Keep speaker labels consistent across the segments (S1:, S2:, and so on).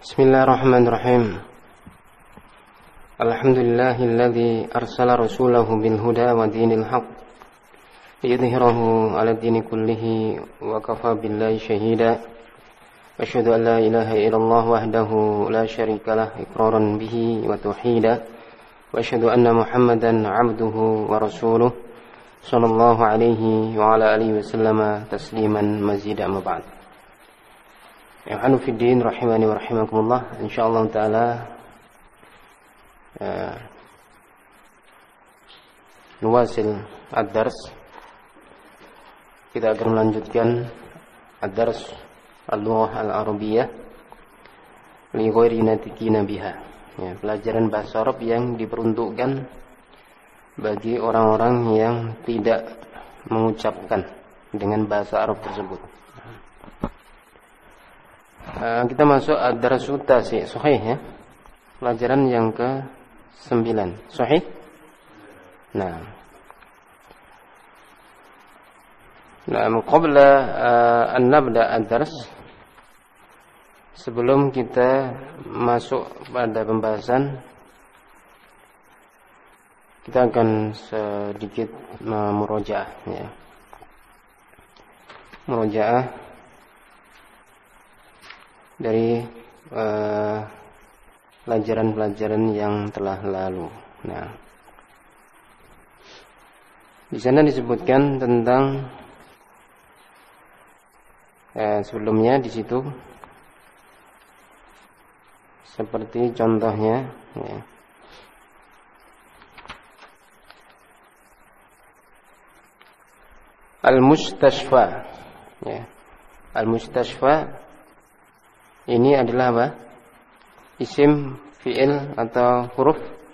S1: Bismillahirrahmanirrahim. Alhamdulillahilladzi arsala rasulahu bil huda wa dinil haqq liyudhhirahu 'ala dini kullihi wa kafa billahi shahida. Asyhadu an la ilaha illallah wahdahu la syarika lah iqraran bihi wa tauhida. Wa asyhadu anna Muhammadan 'abduhu wa rasuluh sallallahu alaihi wa ala alihi wasallama tasliman mazida amma ba'd. Ya hanufiddin rahimani wa rahimakumullah. Insyaallah taala nuwasil ad-dars. Kita akan melanjutkan ad-dars al-lughah al-arabiyyah li ghairi natiqina biha. Ya, pelajaran bahasa Arab yang diperuntukkan bagi orang-orang yang tidak mengucapkan dengan bahasa Arab tersebut. Kita masuk ad-darsu tasi, sahih ya. Pelajaran yang ke-9. Sahih? Nah, qabla an nabda ad-dars, sebelum kita masuk pada pembahasan, kita akan sedikit murojaah ya. Murojaah dari pelajaran-pelajaran yang telah lalu. Nah, di sana disebutkan tentang sebelumnya di situ seperti contohnya ya. Al-mustashfa ya. Al-mustashfa ini adalah apa? Isim, fi'il atau huruf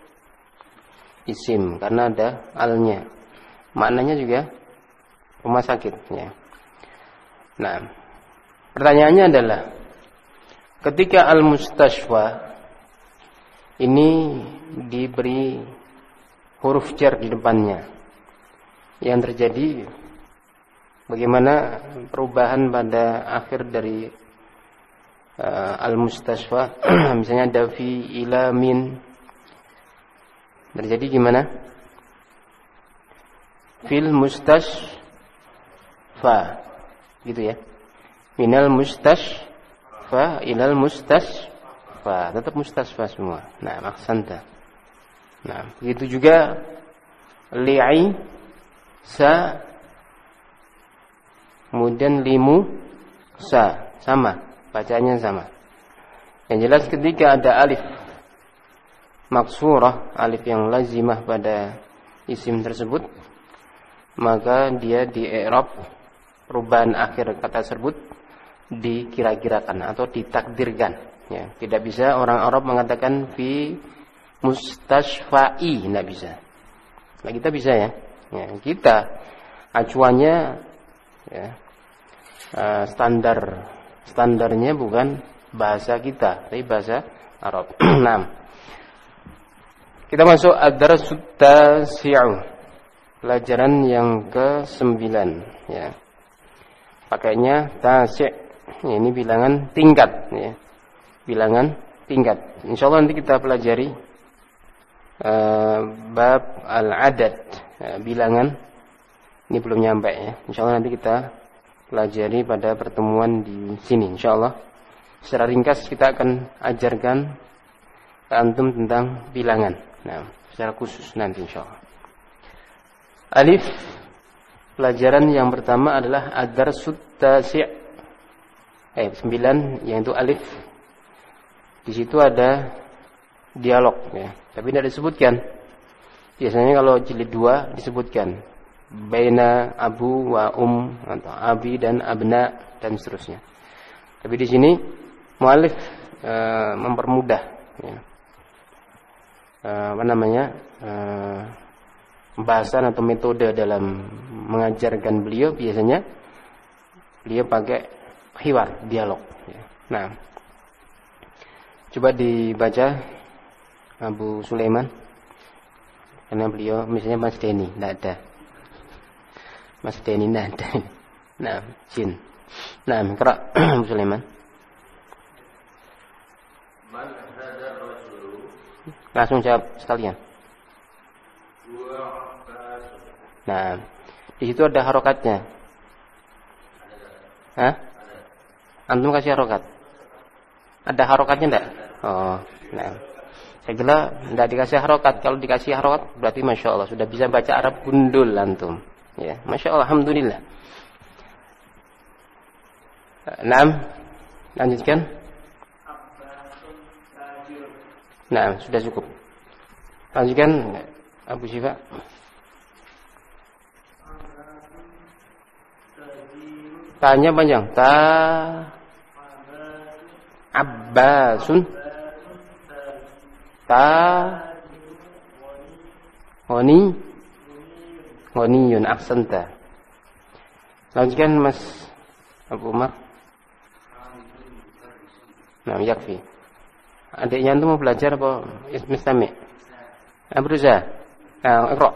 S1: isim karena ada alnya. Maknanya juga rumah sakit ya. Nah, pertanyaannya adalah ketika al-mustashfa ini diberi huruf jar di depannya, yang terjadi bagaimana perubahan pada akhir dari al-mustashfa? Misalnya ada fi, ila, min, terjadi gimana? Fil mustashfa gitu ya. Minal mustashfa ilal mustashfa, tetap mustashfa semua. Nah, ahsanta. Nah, begitu juga li'i, sa, kemudian limu, sa, sama. Bacaannya sama. Yang jelas ketika ada alif maksurah, alif yang lazimah pada isim tersebut, maka dia di i'rab perubahan akhir kata tersebut dikira-kirakan atau ditakdirkan ya. Tidak bisa orang Arab mengatakan fi mustashfa'i, tidak bisa. Nah, kita bisa ya. Ya, kita acuannya ya, standarnya bukan bahasa kita, tapi bahasa Arab. Nah, kita masuk ad-darsu tasi'u, pelajaran yang ke-9 ya. Pakainya tasi', ya, ini bilangan tingkat ya. Bilangan tingkat. Insyaallah nanti kita pelajari bab al-adad ya, bilangan. Ini belum nyampe ya. Insyaallah nanti kita pelajari pada pertemuan di sini insyaallah. Secara ringkas kita akan ajarkan ke antum tentang bilangan. Nah, secara khusus nanti insyaallah. Alif, pelajaran yang pertama adalah ad-darsu tasi'. 9 yaitu alif. Di situ ada dialog ya, tapi tidak disebutkan. Biasanya kalau jilid 2 disebutkan baina abu wa atau abi dan abna dan seterusnya. Tapi di sini muallif mempermudah ya. Pembahasan atau metode dalam mengajarkan beliau, biasanya beliau pakai hiwar, dialog ya. Nah, coba dibaca Abu Sulaiman, karena beliau misalnya Mas Denny tidak ada. Mas Denny tidak ada. Nah, jin. Nah, Iqra Abu Sulaiman. Langsung jawab sekalian. Nah, di situ ada harokatnya. Hah? Antum kasih harokat? Ada harokatnya enggak? Oh, nah. Saya kira enggak dikasih harokat. Kalau dikasih harokat berarti Masya Allah sudah bisa baca Arab gundul antum. Ya, Masya Allah, alhamdulillah. Naam, lanjutkan. Nah, sudah cukup. Lanjutkan Abu Syifa. Tanya panjang. Abbasun. Ghaniyun ahsanta. Lanjutkan Mas Abu Umar. Nah, yakfi. Adiknya itu mau belajar apa mustami'? Berusaha. Nah, iqra.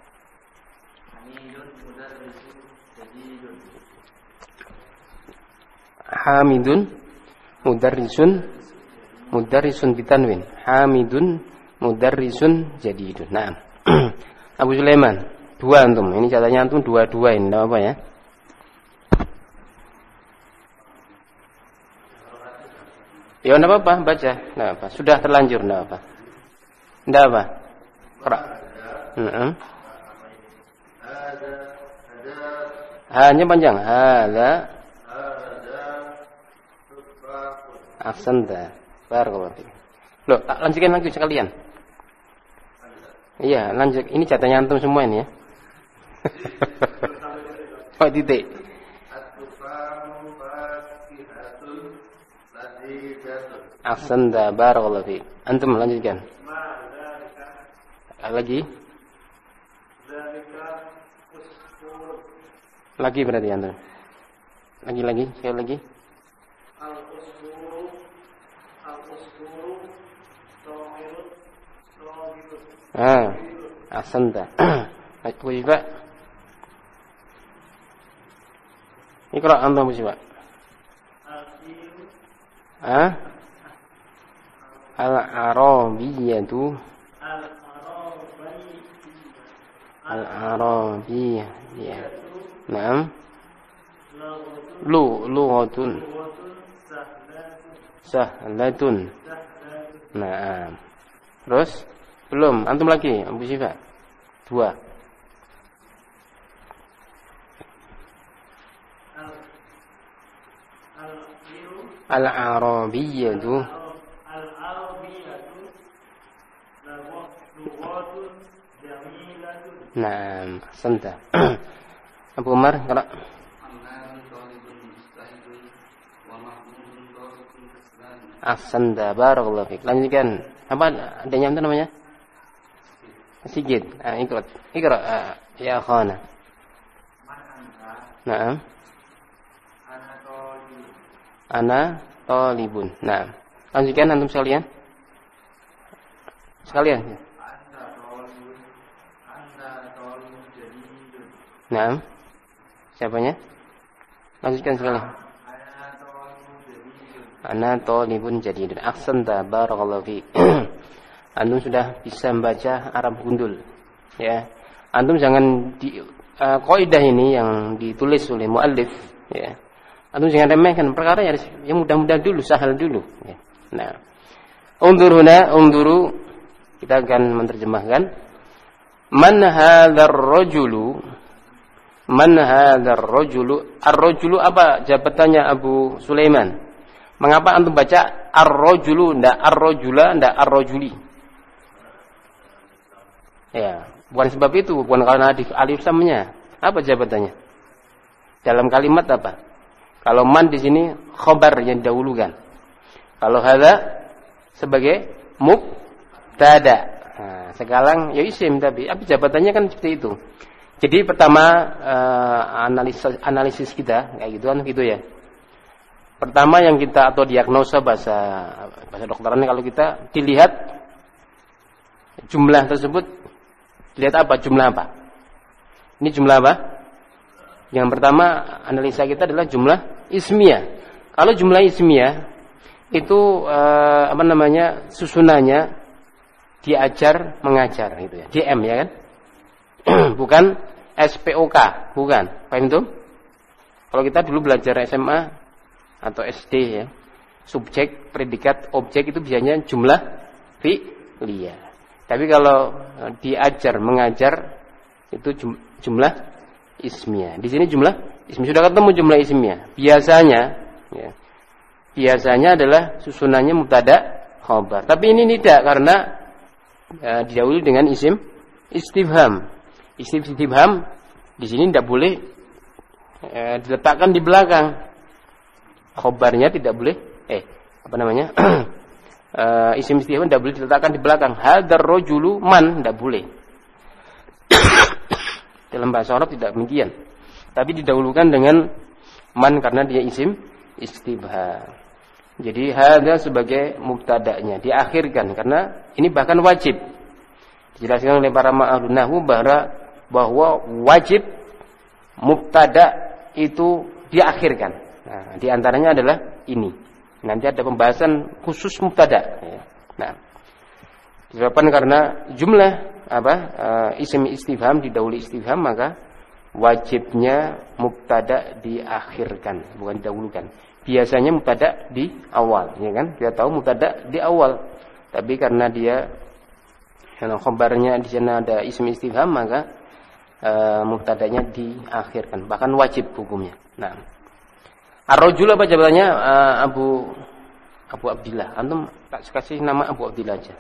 S1: Hamidun mudarrisun bitanwin. Hamidun mudarrisun jadidun. Nah. Abu Sulaiman, 2 antum. Ini catanya antum 2-2 ini, enggak apa ya? Ya enggak apa-apa, baca. Enggak apa. Sudah terlanjur, enggak apa. Enggak apa. Qra. Hanya panjang. Hada ahsanta. Barakallahu fiik. Loh, lanjutkan lagi sekalian. Iya, lanjut. Ini catanya antum semua ini ya. Oh, titik. Ahsanta, barakallahu fiik. Antum lanjutkan. Lagi. Lagi berarti antum. Lagi, sekali lagi. Ahsanta. Aku juga. Iqra antum juga. Al-Arabiyyatu. Al-Arabiyyah. Naam. Lughatun sahlatun. Naam. Terus belum, antum lagi Abu Syifa. 2. Al-Arabiyyatu. Naam, ahsanta. Abu Umar, qara. Ahsanta, barakallahu fiik. Lanjutkan. Apa adanya itu namanya? Sigit. Ikra. Ya akhana. Naam. Ana talibun. Naam. Lanjutkan antum sekalian. Naam. Siapanya? Lanjutkan sekalian. Ana talibun jadidun. Ahsanta, barakallahu fiik. Antum sudah bisa membaca Arab gundul. Ya. Antum jangan kaidah ini yang ditulis oleh muallif, ya. Antum jangan remehkan perkara yang mudah-mudah dulu, sahal dulu, ya. Nah. Unduru kita akan menerjemahkan. Man hadzal rajulu? Ar-rajulu apa jabatannya Abu Sulaiman? Mengapa antum baca ar-rajulu ndak ar-rajula ndak ar-rajuli? Ya, bukan sebab itu, bukan karena alif lamnya. Apa jabatannya? Dalam kalimat apa? Kalau man di sini khabar yang didahulukan. Kalau hadza sebagai mubtada. Nah, sekarang ya isim tapi apa jabatannya kan seperti itu. Jadi pertama analisis kita kayak gitu kan gitu ya. Pertama yang kita atau diagnosa bahasa dokterannya kalau kita dilihat jumlah tersebut, lihat apa jumlah apa? Ini jumlah apa? Yang pertama analisa kita adalah jumlah ismiyah. Kalau jumlah ismiyah itu susunannya diajar mengajar gitu ya. DM ya kan? Bukan SPOK, bukan. Paham itu? Kalau kita dulu belajar SMA atau SD ya, subjek, predikat, objek itu biasanya jumlah fi'liyah. Tapi kalau diajar mengajar itu jumlah ismiyah. Di sini jumlah ismiyah, sudah ketemu jumlah ismiyah. Biasanya adalah susunannya mubtada khabar. Tapi ini tidak, karena didahului dengan isim istifham. Isim istifham di sini tidak boleh diletakkan di belakang. Khabarnya tidak boleh isim istifham tidak boleh diletakkan di belakang. Hadzal rajulu man, tidak boleh. Dalam bahasa Arab tidak demikian. Tapi didahulukan dengan man karena dia isim istifham. Jadi hadza sebagai mubtada'nya diakhirkan karena ini bahkan wajib. Dijelaskan oleh para ma'ahlun nahwu bahwa wajib mubtada' itu diakhirkan. Nah, di antaranya adalah ini. Nanti ada pembahasan khusus mubtada'. Nah, disebabkan karena jumlah isim istifham didahului istifham, maka wajibnya mubtada' diakhirkan, bukan didahulukan. Biasanya mubtada' di awal, ya kan? Kita tahu mubtada' di awal. Tapi karena dia khabarnya di sana ada isim istifham, maka mubtada'nya diakhirkan, bahkan wajib hukumnya. Nah, ar-rajul apa jawabannya? Abu Abdillah. Antum tak kasih nama Abu Abdillah aja.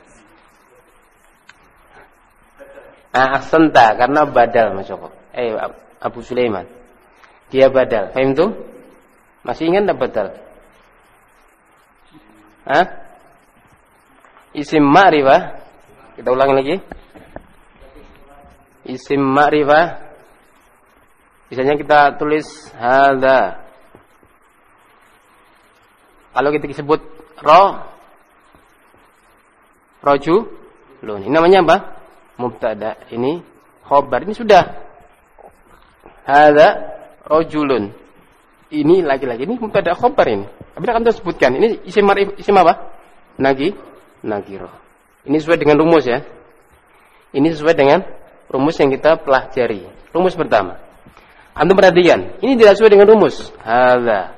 S1: Ahsanta, karena badal Mas Joko. Abu Sulaiman. Dia badal. Paham tuh? Masih ingat enggak badal? Isim ma'rifah. Kita ulang lagi. Isim ma'rifah. Misalnya kita tulis hadza. Kalau kita sebut rajulun, ini namanya apa? Mubtada. Ini khabar. Ini sudah. Hadza rajulun. Ini laki-laki, ini mubtada khabar ini. Tapi akan kita sebutkan. Ini isim ma'rifah, isim apa? Nakirah. Ini sesuai dengan rumus ya. Ini sesuai dengan rumus yang kita pelajari. Rumus pertama. Antum perhatikan, ini tidak sesuai dengan rumus. Hadza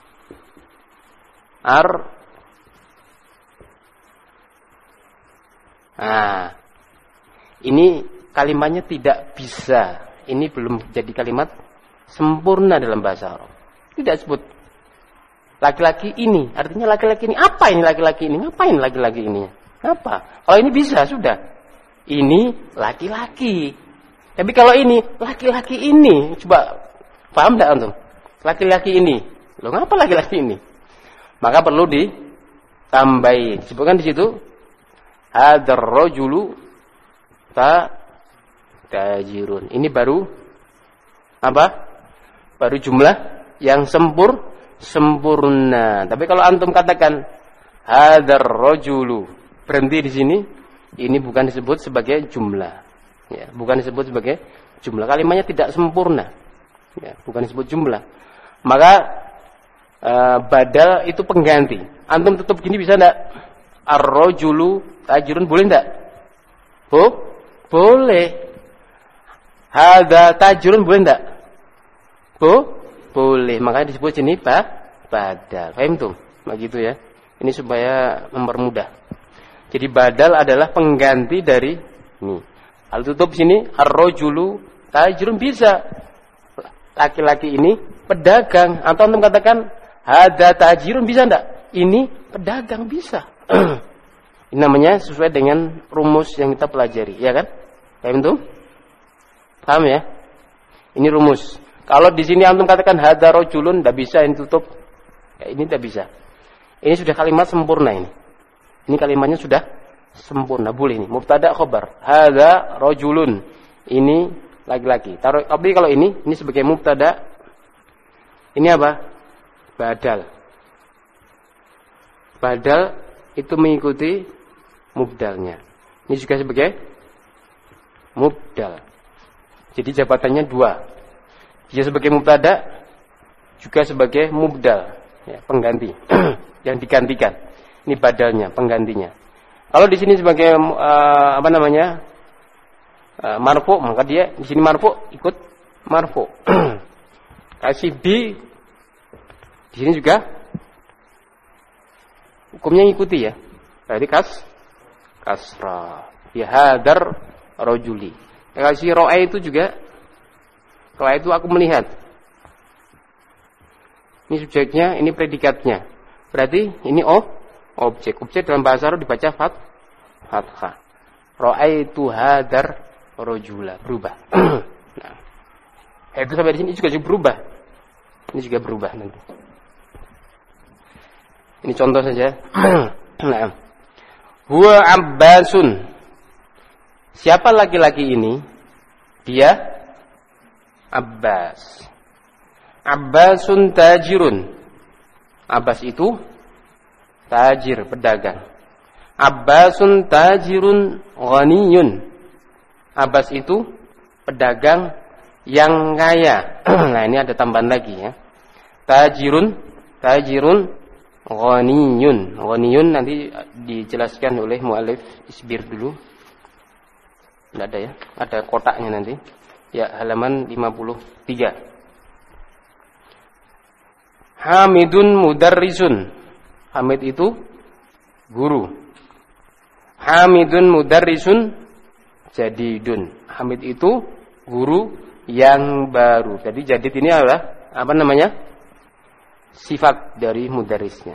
S1: ini kalimatnya tidak bisa. Ini belum jadi kalimat sempurna dalam bahasa Arab. Tidak sebut laki-laki ini. Artinya laki-laki ini. Apa ini laki-laki ini? Ngapain laki-laki ini? Apa? Kalau ini bisa, sudah. Ini laki-laki. Tapi kalau ini laki-laki ini, coba paham tidak antum? Laki-laki ini. Loh, ngapa laki-laki ini? Maka perlu ditambahi. Disebutkan di situ hadzal rajulu tajirun. Ini baru apa? Baru jumlah yang sempurna. Tapi kalau antum katakan hadzal rajulu, berhenti di sini, ini bukan disebut sebagai jumlah. Ya, bukan disebut sebagai jumlah. Kalimatnya tidak sempurna. Ya, bukan disebut jumlah. Maka badal itu pengganti. Antum tutup gini bisa enggak? Ar-rajulu tajirun, boleh enggak? Boleh. Hadza tajirun, boleh enggak? Boleh. Makanya disebut sini badal. Paham tuh? Begitu ya. Ini supaya mempermudah. Jadi badal adalah pengganti dari ini. Kalau tutup sini ar-rajulu tajirun, bisa. Laki-laki ini pedagang. Atau antum katakan hadza tajirun, bisa enggak? Ini pedagang, bisa. Ini namanya sesuai dengan rumus yang kita pelajari, ya kan? Paham tuh? Paham ya? Ini rumus. Kalau di sini antum katakan hadza rajulun, enggak bisa, ini tutup. Ya, ini enggak bisa. Ini sudah kalimat sempurna ini. Ini kalimatnya sudah sempurna, boleh ini. Mubtada khabar. Hadza rajulun. Ini laki-laki. Tapi kalau ini sebagai mubtada. Ini apa? Badal. Badal itu mengikuti mubdalnya. Ini juga sebagai mubdal. Jadi jabatannya dua. Dia sebagai mubtada, juga sebagai mubdal, ya, pengganti. yang digantikan. Ini badalnya, penggantinya. Kalau di sini sebagai marfu, maka dia di sini marfu ikut marfu. Kasih bi di sini juga hukumnya ikuti ya. Berarti kasra. Bi hadar rajuli. Kasih ra'a itu juga, ra'a itu aku melihat. Ini subjeknya, ini predikatnya. Berarti ini objek. Objek dalam bahasa Arab dibaca fathah. Ra'aitu hadar rajula, berubah. Nah, itu sampai di sini juga berubah. Ini juga berubah nanti. Ini contoh saja. Nah, huwa Abbasun. Siapa laki-laki ini? Dia Abbas. Abbasun tajirun. Abbas itu tajir, pedagang. Abbasun tajirun ghaniyun. Abbas itu pedagang yang kaya. Nah, ini ada tambahan lagi ya. Tajirun ghaniyun. Ghaniyun nanti dijelaskan oleh mu'alif isbir dulu. Tidak ada ya. Ada kotaknya nanti. Ya, halaman 53. Hamidun mudarrisun. Hamid itu guru. Hamidun mudarrisun jadidun. Hamid itu guru yang baru. Jadi jadid ini adalah apa namanya? Sifat dari mudarrisnya.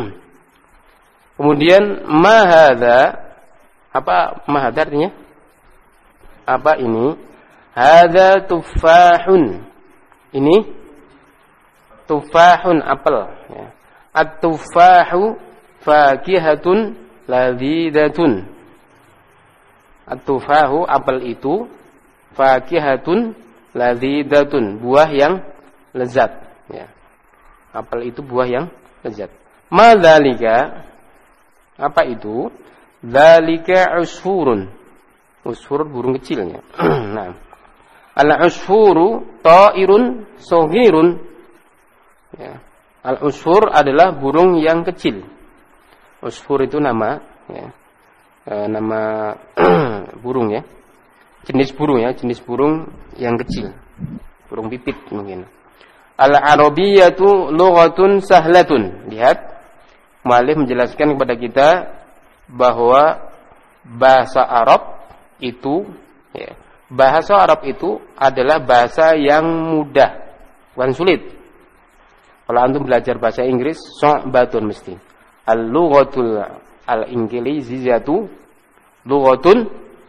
S1: Kemudian mahadha, apa mahadha artinya? Apa ini? Hadza tufahun. Ini tufahun, apel ya. At-tufahu fakihatun ladzidatun. At-tufahu, apel itu, fakihatun ladzidatun, buah yang lezat ya. Apel itu buah yang lezat. Madzalika, apa itu? Dzalika usfurun. Usfur burung kecilnya. Nah, al-usfuru ta'irun saghirun. Ya. Al-usfur adalah burung yang kecil. Usfur itu nama ya. Nama burung ya. Jenis burung ya, jenis burung yang kecil. Burung pipit mungkin. Al-arabiyyatu lughatun sahlatun. Lihat, mu'allif menjelaskan kepada kita bahwa bahasa Arab itu ya, bahasa Arab itu adalah bahasa yang mudah, bukan sulit. Kalau antum belajar bahasa Inggris, so'batun mesti. Al-lughatul al-inggiliziyatu lughatun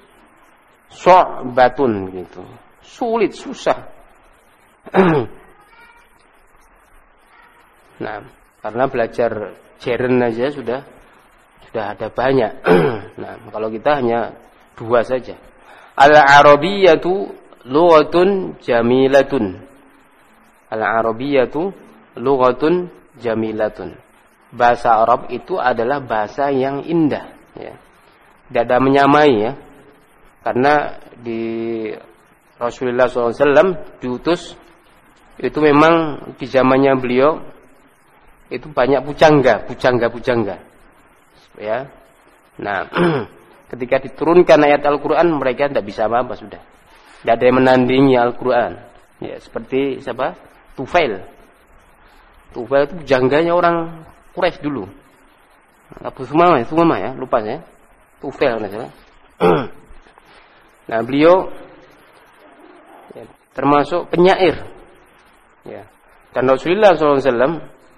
S1: so'batun gitu. Sulit, susah. Nah, karena belajar Jeren aja sudah ada banyak. Nah, kalau kita hanya 2 saja. Al-arabiyyatu lughatun jamilatun. Al-arabiyyatu lughatun jamilatun. Bahasa Arab itu adalah bahasa yang indah ya. Tidak ada menyamai ya. Karena di Rasulullah SAW diutus itu memang di zamannya beliau itu banyak pujangga. Ya. Nah, ketika diturunkan ayat Al-Quran, mereka tidak bisa apa-apa sudah. Tidak ada yang menandingi Al-Quran. Ya, seperti siapa? Tufail. Tufail itu pujangganya orang Quraisy dulu. Abu Sumamah ya, lupa ya. Tufail namanya. Nah, beliau ya, termasuk penyair. Ya. Dan Rasulullah SAW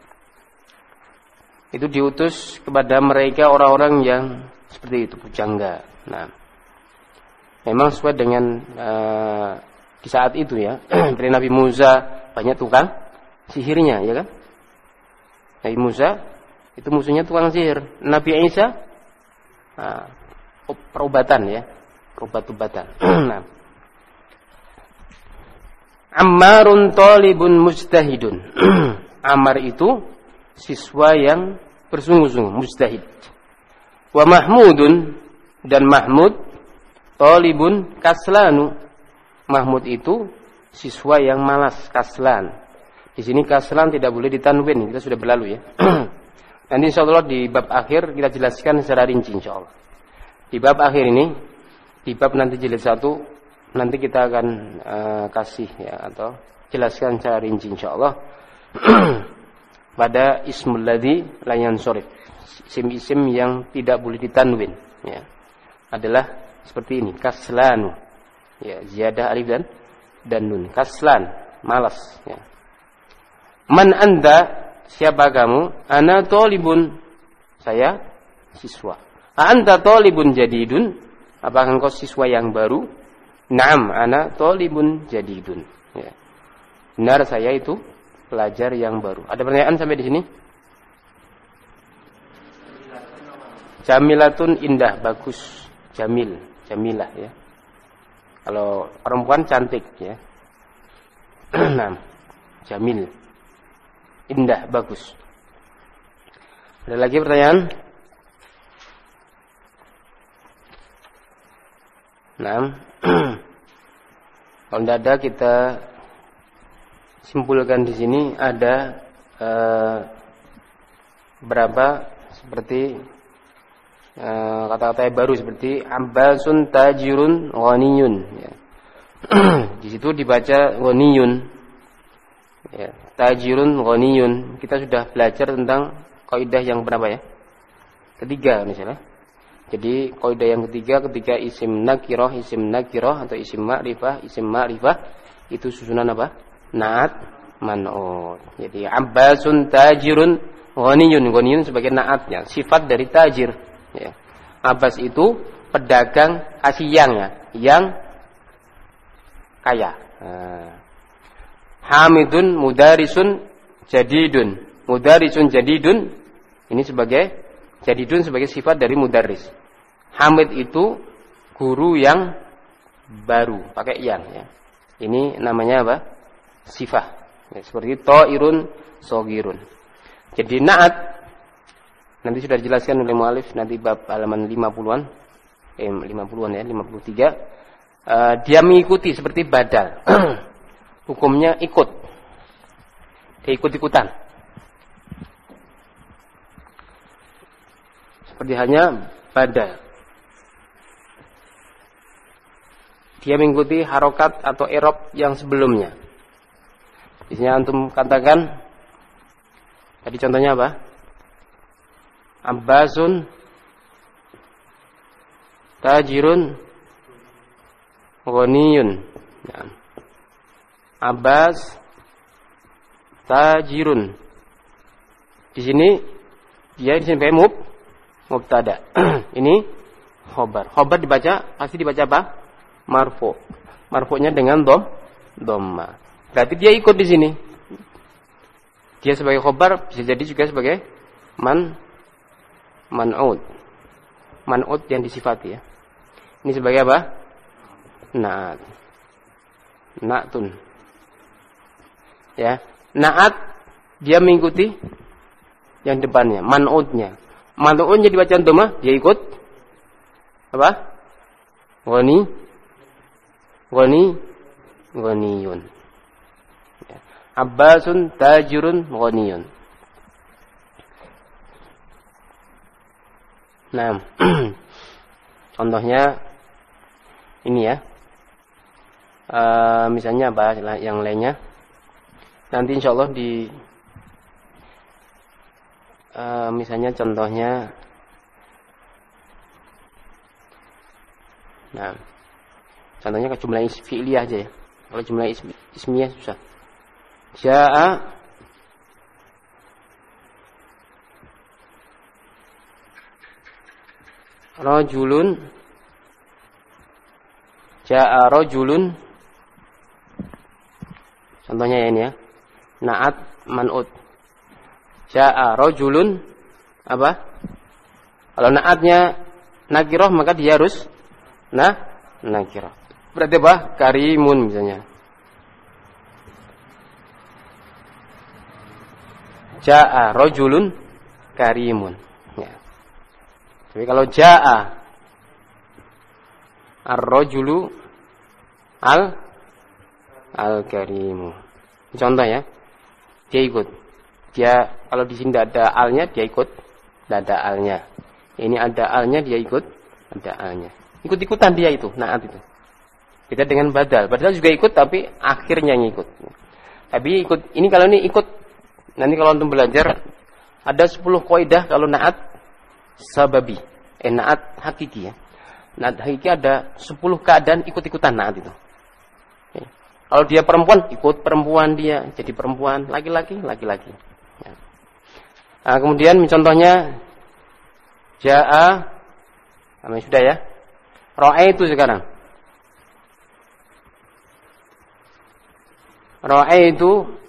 S1: itu diutus kepada mereka orang-orang yang seperti itu, pujangga. Nah, memang sesuai dengan di saat itu ya. Dari Nabi Musa banyak tukang sihirnya, ya kan? Nabi Musa itu musuhnya tukang sihir. Nabi Isa perobatan ya, obat-obatan. Nah, Ammarun talibun mujtahidun. Ammar itu siswa yang bersungguh-sungguh, mujtahid. Wa Mahmudun, dan Mahmud talibun kaslanu. Mahmud itu siswa yang malas, kaslan. Di sini kaslan tidak boleh ditanwin, kita sudah berlalu ya. Nanti insyaallah di bab akhir kita jelaskan secara rinci insyaallah. Di bab akhir ini, di bab nanti jilid 1 nanti kita akan kasih ya atau jelaskan secara rinci insyaallah pada ismul ladzi la yansurif. Isim-isim yang tidak boleh ditanwin ya. Adalah seperti ini, kaslanu. Ya, ziyadah alif dan nun. Kaslan, malas ya. Man anta, siapa kamu? Ana thalibun, saya siswa. Anta thalibun jadidun, apakah engkau siswa yang baru? Naam, ana thalibun jadidun ya. Benar, saya itu pelajar yang baru. Ada pertanyaan sampai di sini? Jamilatun, indah, bagus. Jamil, jamilah ya. Kalau perempuan cantik ya. Nah, jamil, indah, bagus. Ada lagi pertanyaan? Nah, kalau tidak ada kita simpulkan di sini ada berapa seperti kata-kata baru seperti Abbasun tajirun ghaniyun ya. Di situ dibaca ghaniyun ya, tajirun ghaniyun. Kita sudah belajar tentang kaidah yang berapa ya? Ketiga misalnya. Jadi kaidah yang ketiga ketika isim nakirah atau isim ma'rifah itu susunan apa? Naat man'ut. Jadi Abbasun tajirun ghaniyun sebagai naatnya, sifat dari tajir. Ya. Abbas itu pedagang kasiyang ya, yang kaya. Hamidun mudarisun jadidun. Mudarisun jadidun ini sebagai jadidun sebagai sifat dari mudarris. Hamid itu guru yang baru, pakai yang ya. Ini namanya apa? Sifah. Ya, seperti ta'irun sogirun. Jadi naat nanti sudah dijelaskan oleh mu'alif nanti bab halaman 50-an 50-an ya, 53. Dia mengikuti seperti badal. Hukumnya ikut. Dia ikut-ikutan. Seperti hanya badal. Dia mengikuti harokat atau i'rab yang sebelumnya. Biasanya antum katakan tadi contohnya apa? Abbasun tajirun ghaniyun. Nah. Abbas tajirun. Di sini dia disampaikan mubtada. Ini khobar. Khobar pasti dibaca apa? Marfu. Marfu'nya dengan dhamma. Berarti dia ikut di sini. Dia sebagai khobar bisa jadi juga sebagai man'ut. Man'ut yang disifati ya. Ini sebagai apa? Na'at. Na'tun. Ya. Na'at dia mengikuti yang depannya, man'utnya. Man'utnya dibaca dhamma, dia ikut apa? Ghaniyun. Ya. Abbasun tajirun ghaniyun. Nah, contohnya ini ya. Misalnya bahas yang lainnya. Nanti insyaallah di misalnya contohnya. Nah, contohnya ke jumlah fi'liyah aja ya. Kalau jumlah ismiyah susah. Ja'a rajulun. Ja'a rajulun. Contohnya ya ini ya. Na'at man'ut. Ja'a rajulun apa? Kalau na'atnya nakirah maka dia harus nakirah. Berarti apa? Karimun misalnya. Ja'a rajulun karimun. Ya. Tapi kalau ja'a ar-rajulu al-karimu. Contoh ya. Dia ikut. Dia kalau di sini tidak ada alnya, dia ikut. Tidak ada alnya. Ini ada alnya, dia ikut. Ada alnya. Ikut-ikutan dia itu, naat itu. Beda dengan badal. Badal juga ikut, tapi akhirnya ngikut. Tapi ikut. Ini kalau ini ikut. Nanti kalau untuk belajar, ada 10 kaidah kalau naat sababi. Naat hakiki ya. Naat hakiki ada 10 keadaan ikut-ikutan naat itu. Kalau dia perempuan, ikut perempuan dia. Jadi perempuan, laki-laki, laki-laki. Ya. Nah, kemudian contohnya, ja'a, namanya sudah ya. Ra'aitu sekarang. Ra'aitu,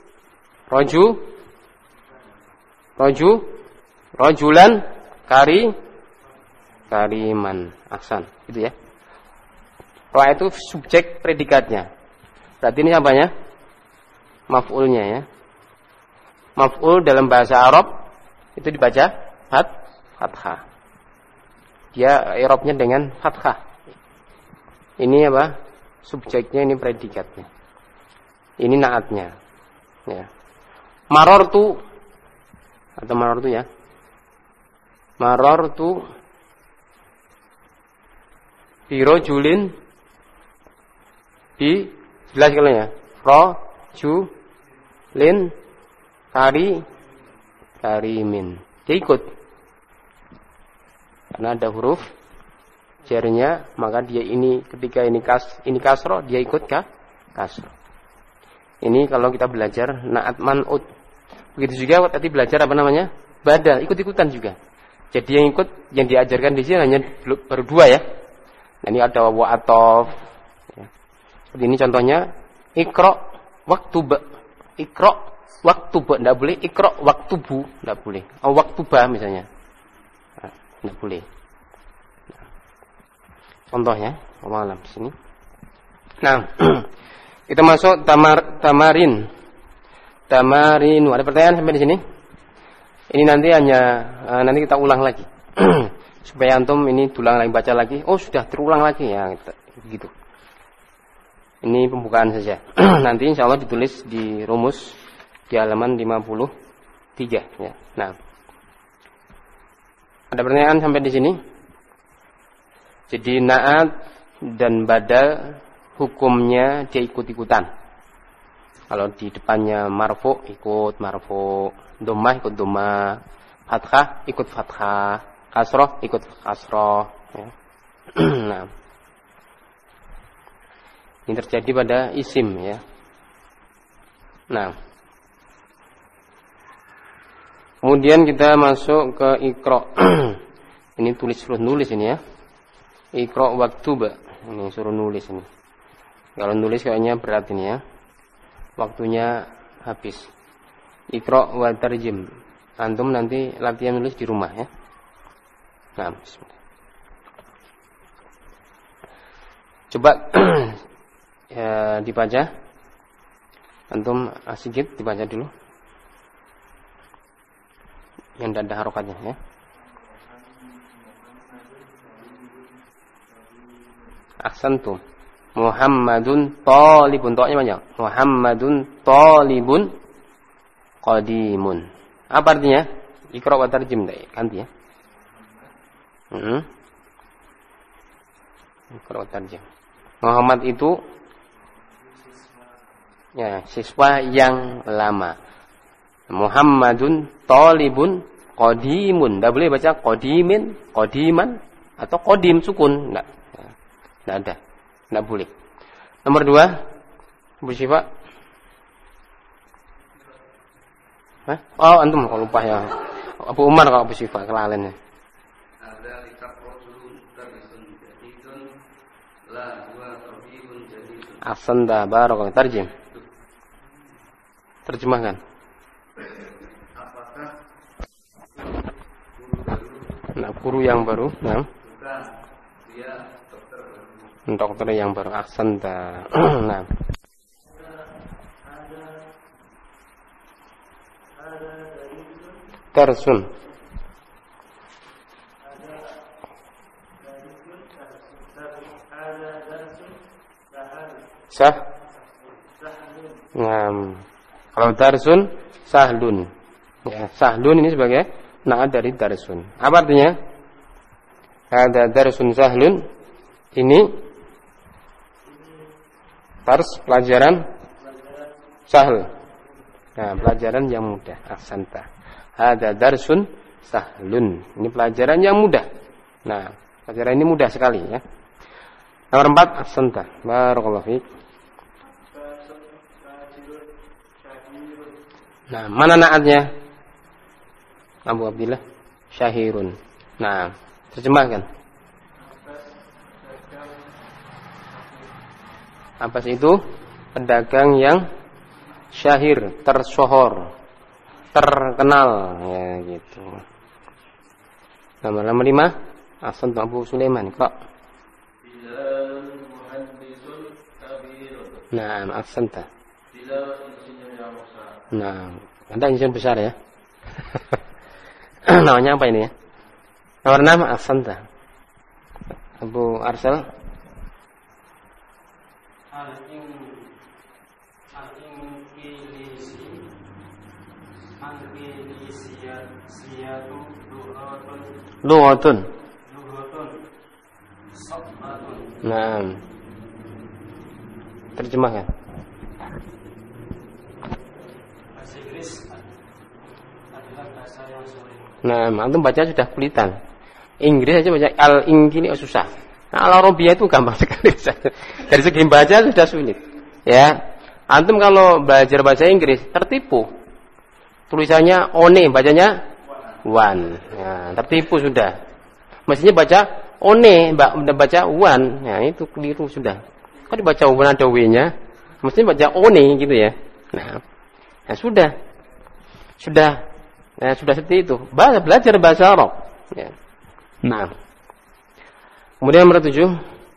S1: rojulan, kariman. Aksan, gitu ya. Ra'aitu subjek predikatnya. Berarti ini apanya? Maf'ulnya ya. Maf'ul dalam bahasa Arab itu dibaca fathah. Dia i'rabnya dengan fathah. Ini apa? Subjeknya, ini predikatnya. Ini naatnya. Ya. Marortu atau marortu ya. Marortu birojulin bi jelas kalau ya. Rojulin karimin. Dia ikut. Karena ada huruf jarnya, maka dia ini ketika ini kasroh, dia ikut kasroh. Ini kalau kita belajar naat man'ut. Begitu juga tadi belajar apa namanya? Badal, ikut-ikutan juga. Jadi yang ikut, yang diajarkan di sini hanya baru 2 ya. Nah, ini ada wa atof. Ya. Seperti ini contohnya, ikra waktuba. Ikra waktuba, tidak boleh. Ikra waktubu, tidak boleh. Waktuba misalnya. Tidak boleh. Contohnya, Allah alam di sini. Nah, kita masuk tamarin. Ada pertanyaan sampai di sini? Ini nanti nanti kita ulang lagi. Supaya antum ini tulang lagi, baca lagi. Oh, sudah terulang lagi ya, gitu. Ini pembukaan saja. Nanti insya Allah ditulis di rumus di halaman 53 ya. Nah, ada pertanyaan sampai di sini? Jadi naat dan badal hukumnya dia ikut-ikutan. Kalau di depannya marfu ikut marfu, dhammah ikut dhammah, fathah ikut fathah, kasroh ikut kasroh. Ya. Nah, ini terjadi pada isim ya. Nah, kemudian kita masuk ke ikra. Ini suruh nulis ini ya. Ikra waktuba. Ini suruh nulis ini. Kalau nulis kayaknya berat ini ya. Waktunya habis. Ikra wa tarjim. Antum nanti latihan nulis di rumah ya. Nah, bismillah. Coba ya, dibaca. Antum sedikit dibaca dulu. Yang tidak ada harokatnya ya. Ahsantum. Muhammadun talibun. Toknya banyak. Muhammadun talibun qadimun. Apa artinya? Ikra wa tarjim deh, ganti ya. Ikra wa tarjim. Muhammad itu ya, siswa yang lama. Muhammadun talibun qadimun. Tidak boleh baca qadimin, qadiman atau qadim sukun. Tidak ada. Tidak boleh. Nomor 2, Bu Syifa. Hah? Oh, antum kalau lupa ya. Abu Umar kalau Bu Syifa kelalen ya. Ada likafrojulun tabisun jadidun la huwa tabibun jadidun. Ahsanta barakallahu tarjim. Terjemahkan. Apakah guru yang baru? Nah. Bukan. Dia dokter yang baru. Ahsanta. Nah. Darsun. Nah. Kalau darsun sahlun. Ya, sahlun ini sebagai na'at dari darsun. Apa artinya? Ada darsun sahlun. Ini dars pelajaran sahl. Nah, pelajaran yang mudah. Ahsanta. Ada darsun sahlun. Ini pelajaran yang mudah. Nah, pelajaran ini mudah sekali ya. Nomor 4, ahsanta. Barakallahu fiik. Nah, mana naatnya? Abu Abdillah, syahirun. Nah, terjemahkan. Apa sih itu? Pedagang yang syahir, tersohor, terkenal, ya gitu. Nomor 5, ahsantu Abu Sulaiman, Kak. Nah, ahsanta. Nah, Anda insan besar ya. Namanya apa ini ya? Nomor 6, ahsanta. Abu Arsal. Lughatun. Nah, terjemahkan.
S2: Bahasa Inggris adalah bahasa yang sulit.
S1: Nah, antum baca sudah kesulitan. Inggris aja baca al-ingkini susah. Nah, al-Arabia itu gampang sekali. Dari segi baca sudah sulit. Ya. Antum kalau belajar bahasa Inggris tertipu. Tulisannya one, bacanya one. Nah, tertipu sudah. Mestinya baca one, baca one. Nah, itu keliru sudah. Kalau dibaca one ada w-nya, mestinya baca one gitu ya. Nah, sudah. Nah, sudah seperti itu. Belajar bahasa Arab. Ya. Nah. Kemudian nomor 7.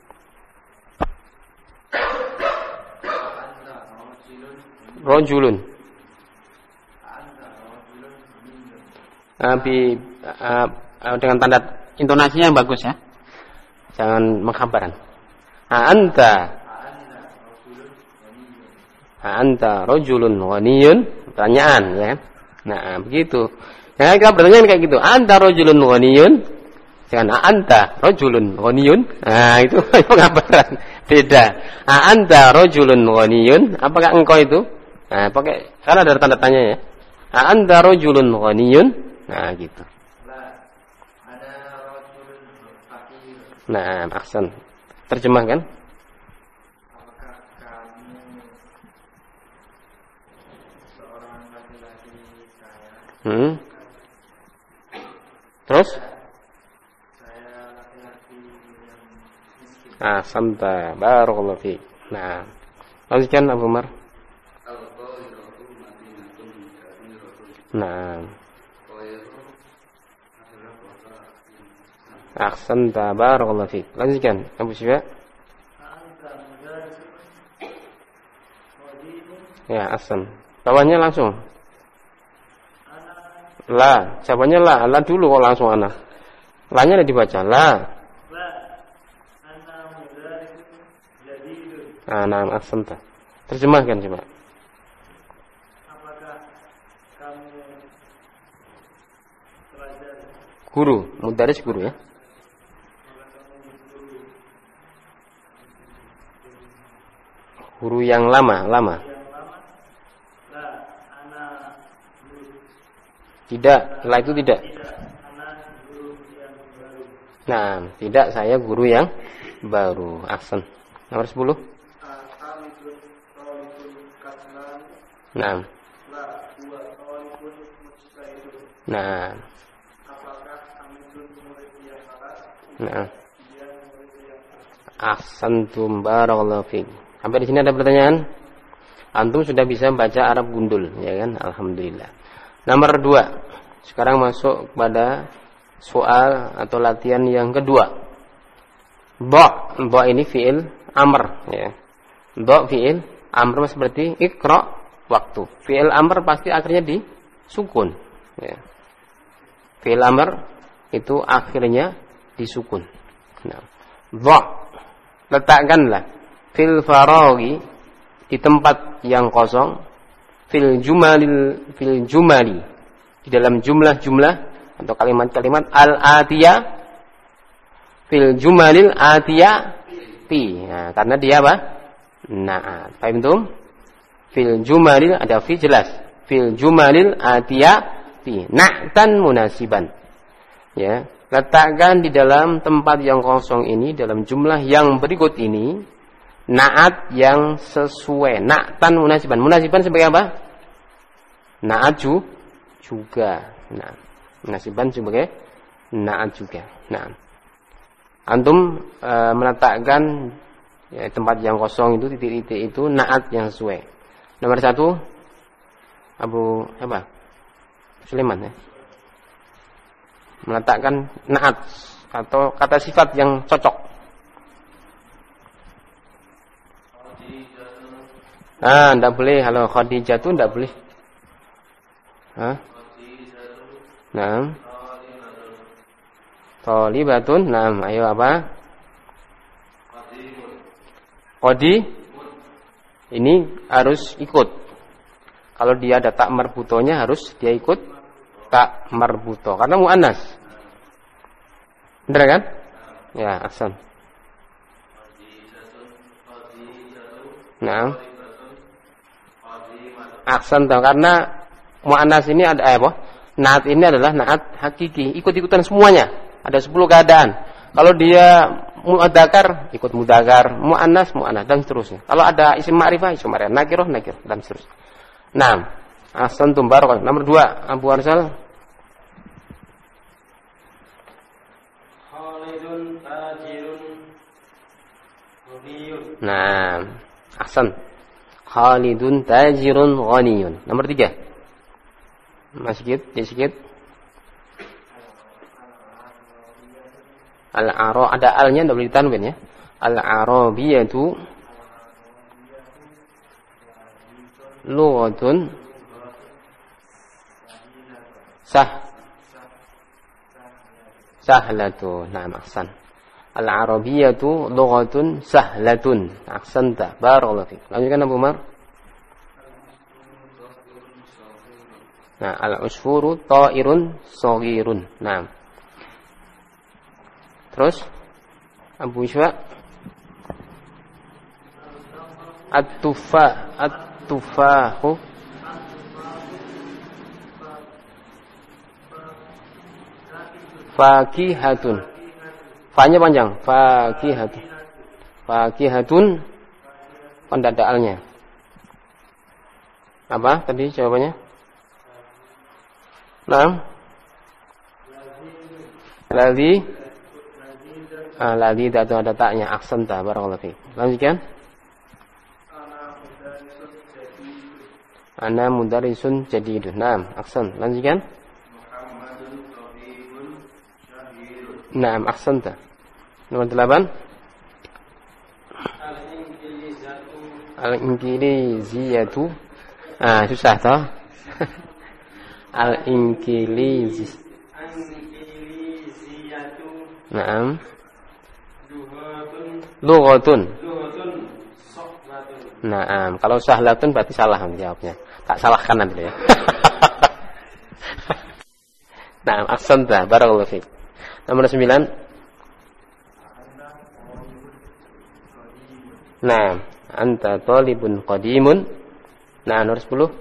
S1: Rajulun. Dengan tanda intonasinya yang bagus ya. Jangan menghabaran. Anta rajulun ghaniyun, pertanyaan ya. Nah, begitu. Ya, kita bertanya kayak gitu. Anta rajulun ghaniyun. Jangan anta rajulun ghaniyun. Nah, itu penggambaran. Beda. Anta rajulun ghaniyun. Apakah engkau itu? Nah, pakai karena ada tanda tanya ya. Anta rajulun ghaniyun. Nah, gitu. Nah, ahsan. Terjemahkan.
S2: Apakah kamu seorang laki-laki kaya?
S1: Terus?
S2: Saya laki-laki yang miskin.
S1: Ahsanta. Barakallahu fiik. Nah, lanjutkan Abu Umar. Nah. Ahsanta. Barakallahu fiik. Lanjutkan Abu Syifa. Ya, ahsan. Bawahnya langsung. La, jawabannya la dulu kok langsung ana. La-nya ada dibaca, la. Nah, ahsanta. Terjemahkan coba.
S2: Apakah kamu pelajar?
S1: Guru, mudaris guru ya. Guru yang lama. Tidak, la itu tidak. Nah, tidak, saya guru yang baru. Ahsan. Nomor 10. Nah. Nah. Nah. Ahsantum barakallahu fiik. Sampai di sini ada pertanyaan? Antum sudah bisa baca Arab gundul, ya kan? Alhamdulillah. Nomor 2. Sekarang masuk pada soal atau latihan yang kedua. Ba ini fi'il amr, ya. Ba fi'il amr seperti iqra waktu. Fi'il amr pasti akhirnya disukun, ya. Fi'il amr itu akhirnya disukun. Nah, ba letakkanlah fil faraghi di tempat yang kosong, fil jumali di dalam jumlah-jumlah atau kalimat-kalimat al-atiyah fil jumalil atiyati. Nah, karena dia apa? Na'at. Paham itu? Fil jumalil ada fi jelas. Fil jumalil atiyati. Na'tan munasiban. Ya, letakkan di dalam tempat yang kosong ini dalam jumlah yang berikut ini na'at yang sesuai. Na'tan munasiban. Munasiban sebagai apa? Na'at juga. Nah, munasiban sebagai na'at juga. Nah, antum meletakkan ya, tempat yang kosong itu titik-titik itu na'at yang sesuai. Nomor 1 Abu apa? Sulaiman ya. Meletakkan na'at atau kata sifat yang cocok. Enggak boleh. Halo Khadijah itu enggak boleh. Naam. Thalibatun. Naam, ayo apa? Qadi. Ini harus ikut. Kalau dia ada tak marbutonya harus dia ikut tak marbuto karena muannas. Benar kan? Ya, ahsan. Naam. Ahsan karena muannas ini ada apa? Naat ini adalah naat hakiki, ikut-ikutan semuanya. Ada 10 keadaan. Kalau dia muadzakar, ikut mudzakar, muannas, muannas dan seterusnya. Kalau ada isim ma'rifah, isim ma'rifah, nakirah, nakir dan seterusnya. Naam. Ahsantum barakallahu. Nomor 2, Abu Arsal.
S2: Khalidun tajirun ghaniyun.
S1: Naam. Ahsan. Khalidun tajirun ghaniyun. Nomor 3. Masih sedikit. Al-Ara ada alnya enggak boleh ditanwin ya. Al-Arabiyatu lughatun sahlatun. Naam, ahsan. Al-Arabiyatu lughatun sahlatun. Ahsanta. Barakallahu fiik. Lanjutkan Abu Umar. Nah, al-usfuru ta'irun shaghirun. Naam. Terus Abu Iswa at-tufahu fakihatun. Fa-nya panjang, fakihatun. Fakihatun pendadaalnya. Apa tadi jawabannya? Naam. Ladzi itu ada taknya, aksanta, barakallahu fiik. Lanjutkan. Ana mudarrisun jadidun. Naam, aksan. Lanjutkan. Naam, aksanta. Nomor 8. Al-Inqiliziyatu. Susah toh. Al-Inqiliziyatu. Naam. Lughatun. Naam, kalau sahlatun berarti salah jawabnya. Tak salahkan nanti ya. Naam, ahsanta, barakallahu fiik. Nomor 9. Naam, anta talibun qadimun. Nah, nomor 10.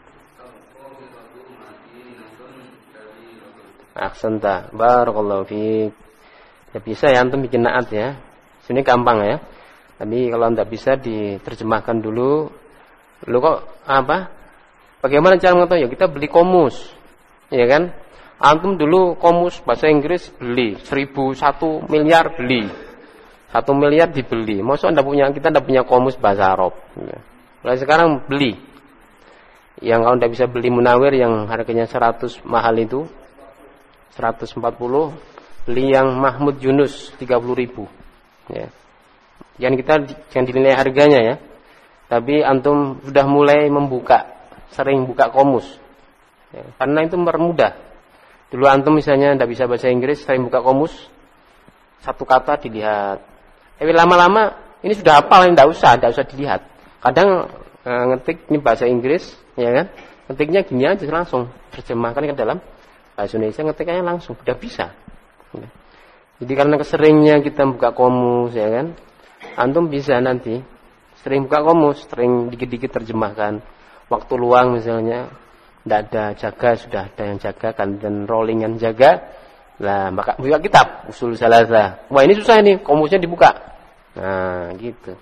S1: Ahsanta, barakallahu fiik. Ya bisa ya antum bikin naat ya. Sini gampang ya. Tapi kalau anda bisa diterjemahkan dulu. Lu kok apa? Bagaimana cara mengetahui? Ya kita beli komus. Ya kan? Antum dulu komus bahasa Inggris beli. 1.001 miliar beli. 1 miliar dibeli. Masa kita anda punya komus bahasa Arab. Ya. Mulai sekarang beli. Yang kalau anda bisa beli Munawir yang harganya 100 mahal itu 140, beli yang Mahmud Yunus 30.000. Ya. Jangan dinilai harganya ya. Tapi antum sudah mulai sering buka komus. Ya, karena itu mempermudah. Dulu antum misalnya tidak bisa bahasa Inggris, sering buka komus, satu kata dilihat. Tapi lama-lama ini sudah hafal, tidak usah dilihat. Kadang ngetik ini bahasa Inggris, ya kan? Ngetiknya gini aja langsung, terjemahkan ke dalam bahasa Indonesia, ngetiknya langsung, udah bisa. Jadi karena keseringnya kita buka komus, ya kan, antum bisa nanti sering buka komus, sering dikit-dikit terjemahkan. Waktu luang misalnya, tidak ada jaga, sudah ada yang jaga kan, dan rollingan jaga. Lah, maka buka kitab usul salasah. Wah ini susah ini, komusnya dibuka. Nah, gitu.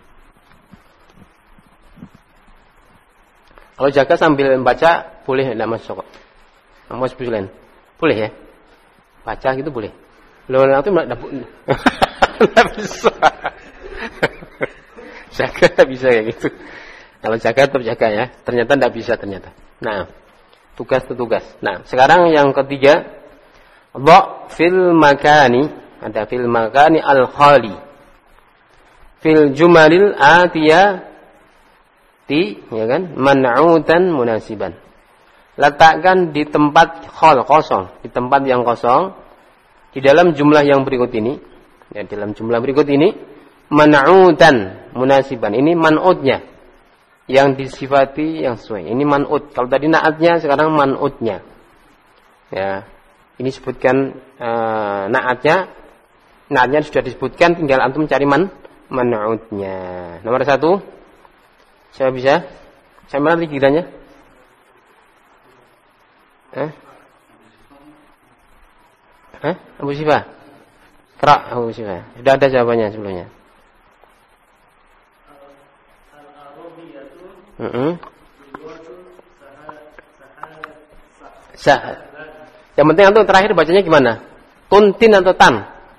S1: Kalau jaga sambil baca boleh enggak masuk kok. Mas Bulan. Boleh ya? Baca gitu boleh. Loh, itu enggak bisa. Jaga enggak bisa kayak gitu. Kalau jaga tetap jaga ya. Ternyata enggak bisa ternyata. Nah, tugas itu tugas. Nah, sekarang yang ketiga, dha fil makani, ada fil makani al-khali. Fil jumalil atiyah ya kan, man'utan munasiban. Letakkan di tempat kosong, di tempat yang kosong, di dalam jumlah yang berikut ini, ya, dalam jumlah berikut ini, man'utan munasiban. Ini man'utnya, yang disifati yang sesuai. Ini man'ut. Kalau tadi na'atnya, sekarang man'utnya. Ya, ini sebutkan na'atnya sudah disebutkan, tinggal antum cari man'utnya. Nomor 1. Siapa bisa? Saya mana kiranya? Abu Sifah. Qira Abu Sifah. Sudah ada jawabannya sebelumnya. Sahal. Yang penting antum terakhir bacanya gimana? Tin atau tan?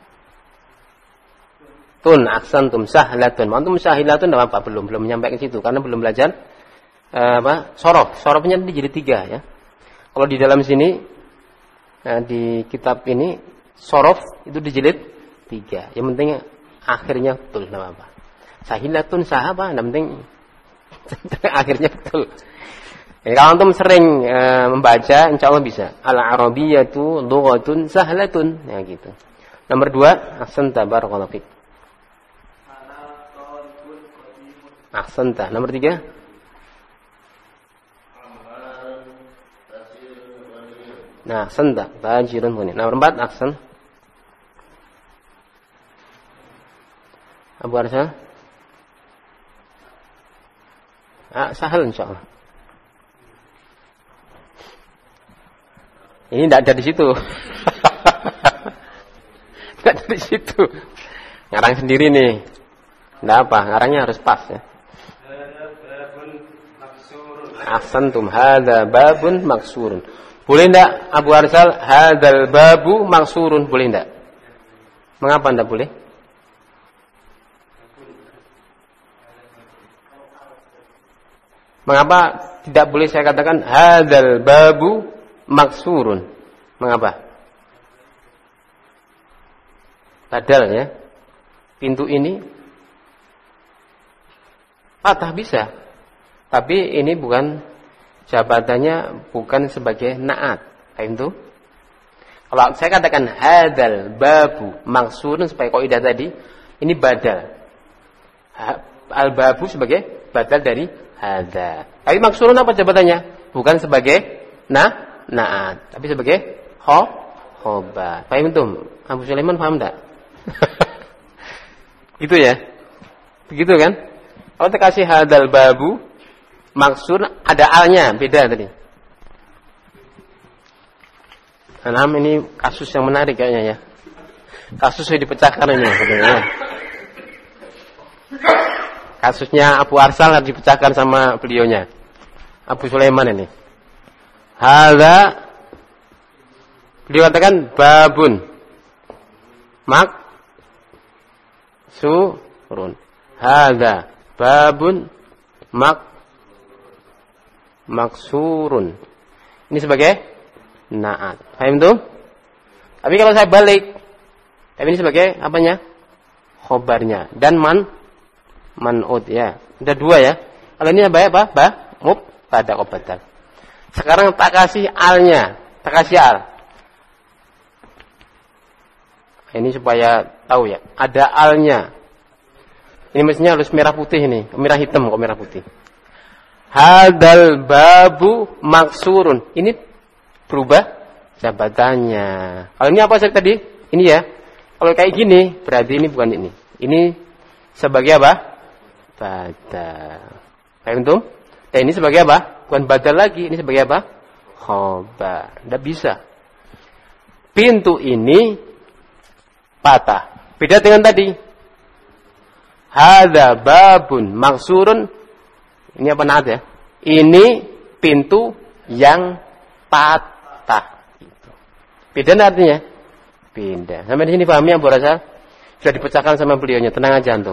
S1: Tun, aksantum, sahlatun. Antum sahilatun enggak apa-apa, belum nyampe ke situ karena belum belajar sorof. Sorofnya jadi 3 ya. Kalau di dalam sini di kitab ini sorof itu dijilid 3. Yang penting akhirnya betul, enggak apa-apa. Sahilatun sahaba, yang penting akhirnya betul. Ya, kalau antum sering membaca, insyaallah bisa. Al-Arabiyyatu lughatun sahlatun, ya gitu. Nomor 2, ahsanta barakallahu fik. Ahsanta. Nomor 3. Nah, ahsanta tajirun bunyi. Nomor 4, ahsan. Abu Arsal. Sahal insyaallah. Ini tidak ada di situ. Tidak ada di situ. Ngarang sendiri nih. Tidak apa, ngarangnya harus pas ya. Ahsantum, hadza babun maksurun. Boleh enggak Abu Arsal hadzal babu maksurun? Boleh enggak? Mengapa enggak boleh? Mengapa tidak boleh saya katakan hadzal babu maksurun? Mengapa? Padahal ya, pintu ini patah bisa. Tapi ini bukan jabatannya, bukan sebagai na'at. Paham itu? Kalau saya katakan hadzal babu maksurun supaya kaidah tadi, ini badal. Al babu sebagai badal dari hadza. Tapi maksurun apa jabatannya? Bukan sebagai na'at, tapi sebagai khobar. Paham itu? Abu Sulaiman paham enggak? Gitu ya? Begitu kan? Kalau terkasih hadzal babu maksud ada alnya, beda tadi. Nah, ini kasus yang menarik kayaknya ya. Kasus yang dipecahkan ini sebenarnya. Kasusnya Abu Arsal harus dipecahkan sama beliaunya. Abu Sulaiman ini. Hadza beliau katakan babun maksurun. Hadza babun maksurun. Ini sebagai na'at. Paham tuh? Tapi kalau saya balik, tapi ini sebagai apanya? Khobarnya dan man'ut ya. Udah 2 ya. Kalau ini apa? Pada obatan. Sekarang tak kasih alnya, tak kasih al. Ini supaya tahu ya, ada alnya. Ini mestinya harus merah putih ini, merah hitam kok merah putih. Hadzal babu maksurun. Ini berubah jabatannya. Kalau ini apa sih tadi? Ini ya. Kalau kayak gini, berarti ini bukan ini. Ini sebagai apa? Badal. Paham tuh? Dan ini sebagai apa? Bukan badal lagi. Ini sebagai apa? Khobar. Tidak bisa. Pintu ini patah. Beda dengan tadi. Hadza babun maksurun. Ini apa naat ya? Ini pintu yang patah. Beda artinya? Beda. Sampai di sini paham ya, Bu Rasa? Sudah dipecahkan sama beliaunya. Tenang aja antum.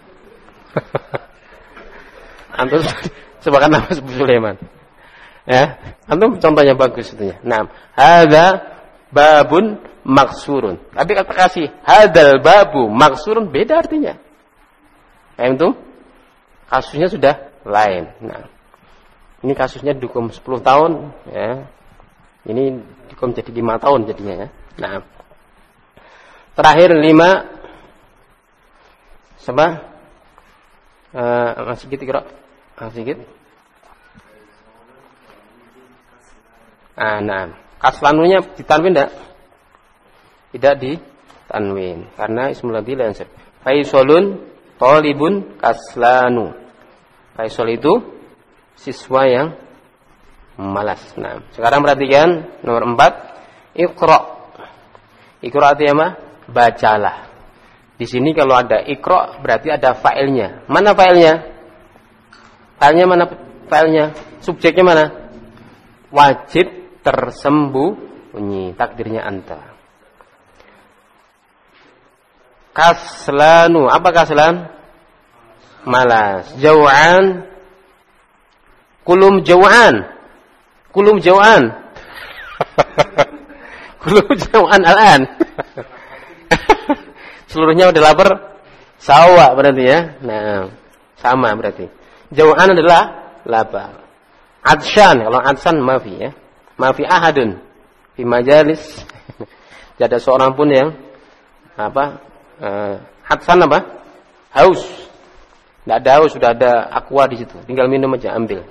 S1: Antum sebagai nama Sulaiman. Ya, antum contohnya bagus itunya. Nah, hadza babun maksurun. Tapi kata kasih hadzal babu maksurun beda artinya. Paham tuh? Kasusnya sudah lain. Nah, ini kasusnya dihukum 10 tahun ya. Ini dihukum jadi 5 tahun jadinya ya. Nah, terakhir 5 sama sedikit kira. Sedikit. Nah, kaslanunya ditanwin enggak? Tidak ditanwin karena ismul ladzi la yansab. Faisalun talibun kaslanu. Faisal itu siswa yang malas. Nah, sekarang perhatikan nomor 4, Iqra. Iqra artinya apa? Bacalah. Di sini kalau ada Iqra berarti ada fa'ilnya. Mana fa'ilnya? Fa'ilnya mana fa'ilnya? Subjeknya mana? Wajib tersembunyi, takdirnya anta. Kaslanu, apa kaslan? Malas. Jau'an, kulum jau'an. Kulum jau'an. Kulum jau'an al-an. Seluruhnya udah lapar. Sawa berarti ya. Nah, sama berarti. Jau'an adalah lapar. Adshan, kalau adsan mafi ya. Mafi ahadun fi majalis. Tidak ada seorang pun yang adsan apa? Haus. Tidak ada haus, sudah ada aqua di situ. Tinggal minum aja, ambil.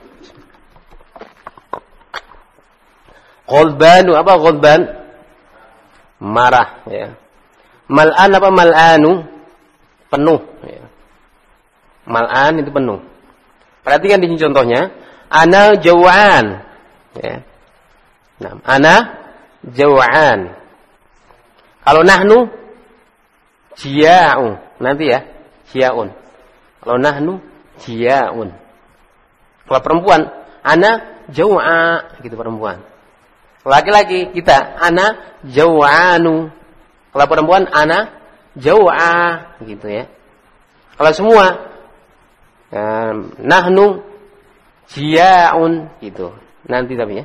S1: Ghadbanu, apa ghadban? Marah ya. Mal'an apa mal'anu? Penuh ya. Mal'an itu penuh. Perhatikan di sini contohnya. Ana jaw'an ya. Nah, ana jaw'an. Kalau nahnu jia'un. Nanti ya, jia'un. Kalau nahnu jia'un. Kalau perempuan, ana jaw'a, gitu perempuan. Laki-laki kita, ana jaw'anu. Kalau perempuan, ana jaw'a, gitu ya. Kalau semua, nahnu jia'un, gitu. Nanti tapi ya.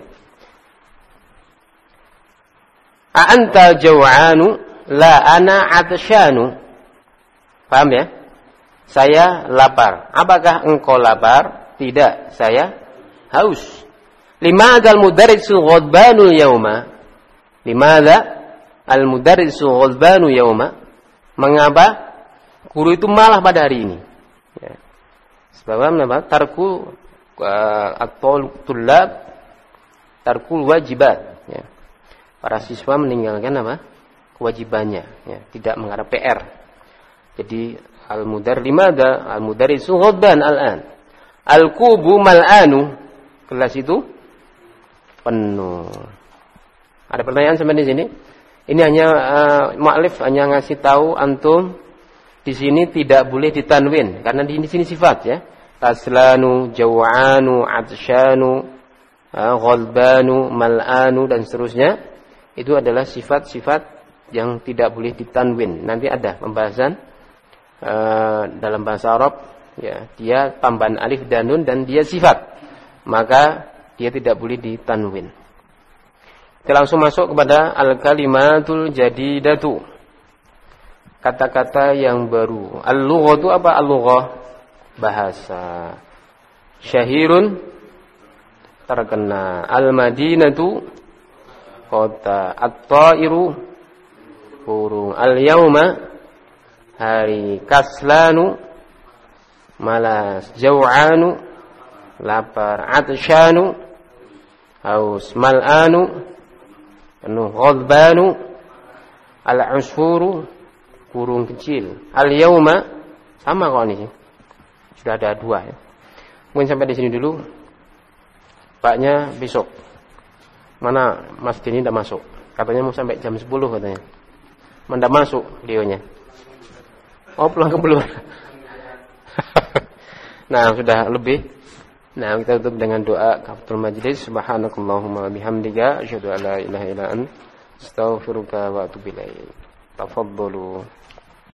S1: A'anta jaw'anu, la ana atsyanu. Paham ya? Saya lapar. Apakah engkau lapar? Tidak, saya haus. Limadha al-mudarrisu ghadbanul yawma? Limadha al-mudarrisu ghadbanu yawma? Mengapa guru itu malah pada hari ini? Ya. Sebab apa? Tarku at-tullab tarkul wajibat. Ya. Para siswa meninggalkan apa? Kewajibannya. Ya. Tidak mengharap PR. Jadi al-mudarrisu ghadban al-an. Al-kubu mal'anu. Kelas itu penuh. Ada pertanyaan sampai di sini? Ini hanya mu'allif hanya ngasih tahu antum di sini tidak boleh ditanwin karena di sini sifat ya. Taslanu, jaw'anu, atsyanu, ghadbanu, mal'anu dan seterusnya. Itu adalah sifat-sifat yang tidak boleh ditanwin. Nanti ada pembahasan dalam bahasa Arab ya, dia tambahan alif dan nun dan dia sifat. Maka dia tidak boleh ditanwin. Kita langsung masuk kepada al-kalimatul jadidatu. Kata-kata yang baru. Al-lughatu apa al-lughah? Bahasa. Syahirun terkenal. Al-madinatu kota. At-ta'iru burung. Al-yauma hari. Kaslanu malas. Jaw'anu lapar. Atsyanu haus. Mal'anu penuh. Ghadbanu al-usfuru burung kecil. Al-yauma sama kok ini. Sudah ada 2 ya. Mungkin sampai di sini dulu. Baknya besok. Mana Mas Dini tidak masuk? Katanya mau sampai jam 10 katanya. Mana masuk Dionya? Oh, pulang ke belum. Nah, sudah lebih. Nah, kita tutup dengan doa kafatul majlis. Subhanakallahumma bihamdika asyhadu an la ilaha illa anta astaghfiruka wa atubu ilaik. Tafadhalu.